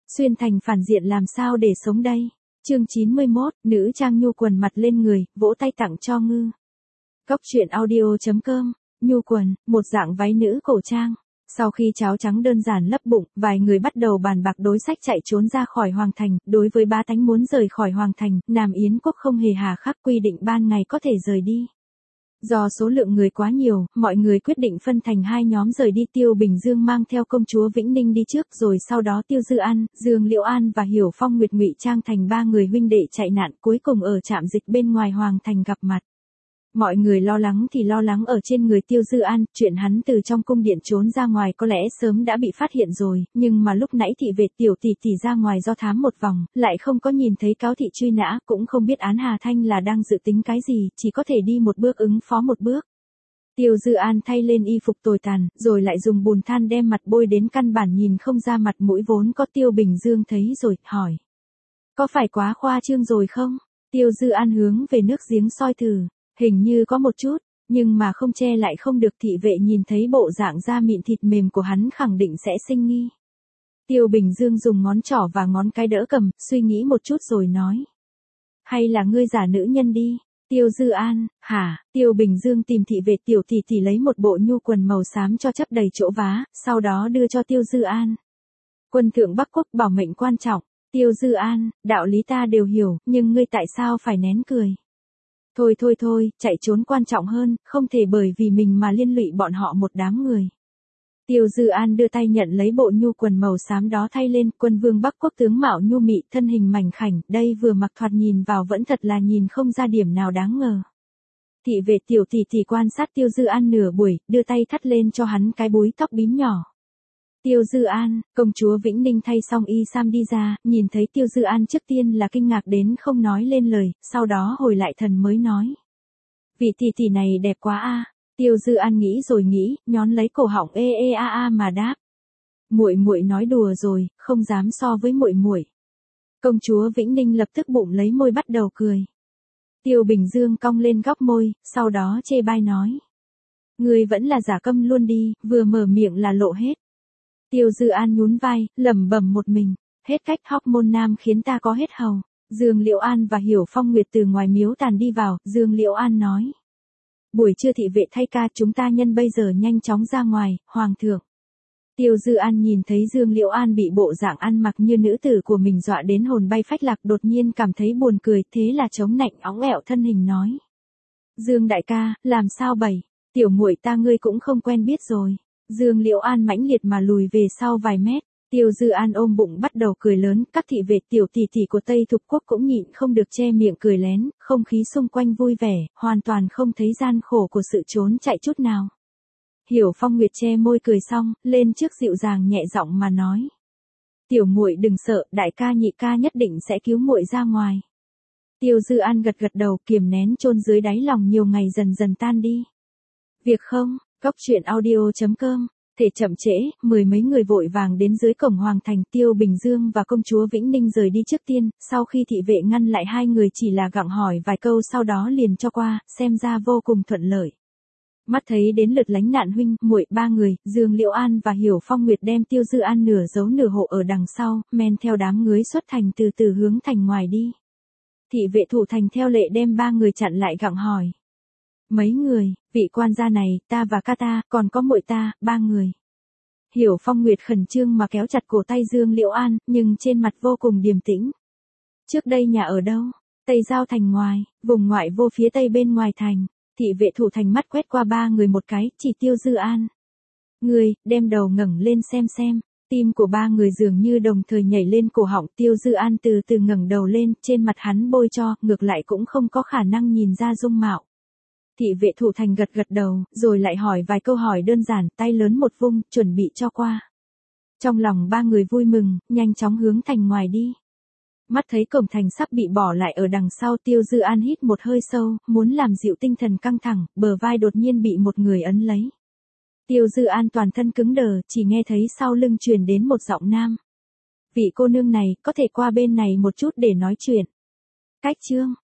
Xuyên thành phản diện làm sao để sống đây? Chương 91, nữ trang nhu quần mặt lên người, vỗ tay tặng cho ngư. Cóc truyện audio.com, nhu quần, một dạng váy nữ cổ trang. Sau khi cháo trắng đơn giản lấp bụng, vài người bắt đầu bàn bạc đối sách chạy trốn ra khỏi Hoàng Thành. Đối với bá tánh muốn rời khỏi Hoàng Thành, Nam Yến quốc không hề hà khắc quy định ban ngày có thể rời đi. Do số lượng người quá nhiều, mọi người quyết định phân thành hai nhóm rời đi. Tiêu Bình Dương mang theo công chúa Vĩnh Ninh đi trước, rồi sau đó Tiêu Dư An, Dương Liễu An và Hiểu Phong Nguyệt ngụy trang thành ba người huynh đệ chạy nạn, cuối cùng ở trạm dịch bên ngoài Hoàng Thành gặp mặt. Mọi người lo lắng thì lo lắng ở trên người Tiêu Dư An, chuyện hắn từ trong cung điện trốn ra ngoài có lẽ sớm đã bị phát hiện rồi, nhưng mà lúc nãy thị vệ tiểu tỷ tỷ ra ngoài do thám một vòng, lại không có nhìn thấy cáo thị truy nã, cũng không biết Án Hà Thanh là đang dự tính cái gì, chỉ có thể đi một bước ứng phó một bước. Tiêu Dư An thay lên y phục tồi tàn, rồi lại dùng bùn than đem mặt bôi đến căn bản nhìn không ra mặt mũi vốn có. Tiêu Bình Dương thấy rồi, hỏi. Có phải quá khoa trương rồi không? Tiêu Dư An hướng về nước giếng soi thử. Hình như có một chút, nhưng mà không che lại không được. Thị vệ nhìn thấy bộ dạng da mịn thịt mềm của hắn khẳng định sẽ sinh nghi. Tiêu Bình Dương dùng ngón trỏ và ngón cái đỡ cầm, suy nghĩ một chút rồi nói. Hay là ngươi giả nữ nhân đi? Tiêu Dư An, hả? Tiêu Bình Dương tìm thị vệ tiểu tỷ tỷ lấy một bộ nhu quần màu xám cho chấp đầy chỗ vá, sau đó đưa cho Tiêu Dư An. Quân thượng Bắc Quốc bảo mệnh quan trọng. Tiêu Dư An, đạo lý ta đều hiểu, nhưng ngươi tại sao phải nén cười? Thôi, chạy trốn quan trọng hơn, không thể bởi vì mình mà liên lụy bọn họ một đám người. Tiêu Dư An đưa tay nhận lấy bộ nhu quần màu xám đó thay lên. Quân vương Bắc Quốc tướng mạo nhu mị, thân hình mảnh khảnh, đây vừa mặc thoạt nhìn vào vẫn thật là nhìn không ra điểm nào đáng ngờ. Thị vệ tiểu tỷ tỷ quan sát Tiêu Dư An nửa buổi, đưa tay thắt lên cho hắn cái búi tóc bím nhỏ. Tiêu Dư An, công chúa Vĩnh Ninh thay xong y sam đi ra, nhìn thấy Tiêu Dư An trước tiên là kinh ngạc đến không nói lên lời, sau đó hồi lại thần mới nói. Vị tỷ tỷ này đẹp quá a. Tiêu Dư An nghĩ rồi nghĩ, nhón lấy cổ họng mà đáp. Muội nói đùa rồi, không dám so với muội. Công chúa Vĩnh Ninh lập tức bụng lấy môi bắt đầu cười. Tiêu Bình Dương cong lên góc môi, sau đó chê bai nói. Ngươi vẫn là giả câm luôn đi, vừa mở miệng là lộ hết. Tiêu Dư An nhún vai, lẩm bẩm một mình, hết cách hormone nam khiến ta có hết hầu. Dương Liễu An và Hiểu Phong Nguyệt từ ngoài miếu tàn đi vào, Dương Liễu An nói. Buổi trưa thị vệ thay ca, chúng ta nhân bây giờ nhanh chóng ra ngoài, Hoàng thượng. Tiêu Dư An nhìn thấy Dương Liễu An bị bộ dạng ăn mặc như nữ tử của mình dọa đến hồn bay phách lạc, đột nhiên cảm thấy buồn cười, thế là chống nạnh óng ẹo thân hình nói. Dương đại ca, làm sao bày, tiểu muội ta ngươi cũng không quen biết rồi. Dương Liễu An mãnh liệt mà lùi về sau vài mét. Tiêu Dư An ôm bụng bắt đầu cười lớn, các thị vệ tiểu tỷ tỷ của Tây Thục Quốc cũng nhịn không được che miệng cười lén, không khí xung quanh vui vẻ, hoàn toàn không thấy gian khổ của sự trốn chạy chút nào. Hiểu Phong Nguyệt che môi cười xong, lên trước dịu dàng nhẹ giọng mà nói. Tiểu muội đừng sợ, đại ca nhị ca nhất định sẽ cứu muội ra ngoài. Tiêu Dư An gật gật đầu, kiềm nén chôn dưới đáy lòng nhiều ngày dần dần tan đi. Việc không? Cóc truyện audio.com, thể chậm trễ, mười mấy người vội vàng đến dưới cổng Hoàng Thành. Tiêu Bình Dương và công chúa Vĩnh Ninh rời đi trước tiên, sau khi thị vệ ngăn lại hai người chỉ là gặng hỏi vài câu sau đó liền cho qua, xem ra vô cùng thuận lợi. Mắt thấy đến lượt lánh nạn huynh, muội ba người, Dương Liễu An và Hiểu Phong Nguyệt đem Tiêu Dư An nửa giấu nửa hộ ở đằng sau, men theo đám ngưới xuất thành từ từ hướng thành ngoài đi. Thị vệ thủ thành theo lệ đem ba người chặn lại gặng hỏi. Mấy người, vị quan gia này, ta và ca ta, còn có muội ta, ba người. Hiểu Phong Nguyệt khẩn trương mà kéo chặt cổ tay Dương Liễu An, nhưng trên mặt vô cùng điềm tĩnh. Trước đây nhà ở đâu? Tây Giao thành ngoài, vùng ngoại vô phía tây bên ngoài thành. Thị vệ thủ thành mắt quét qua ba người một cái, chỉ Tiêu Dư An. Người, đem đầu ngẩng lên xem. Tim của ba người dường như đồng thời nhảy lên cổ họng. Tiêu Dư An từ từ ngẩng đầu lên, trên mặt hắn bôi cho, ngược lại cũng không có khả năng nhìn ra dung mạo. Thị vệ thủ thành gật đầu, rồi lại hỏi vài câu hỏi đơn giản, tay lớn một vung, chuẩn bị cho qua. Trong lòng ba người vui mừng, nhanh chóng hướng thành ngoài đi. Mắt thấy cổng thành sắp bị bỏ lại ở đằng sau, Tiêu Dư An hít một hơi sâu, muốn làm dịu tinh thần căng thẳng, bờ vai đột nhiên bị một người ấn lấy. Tiêu Dư An toàn thân cứng đờ, chỉ nghe thấy sau lưng truyền đến một giọng nam. Vị cô nương này, có thể qua bên này một chút để nói chuyện. Cách Trương,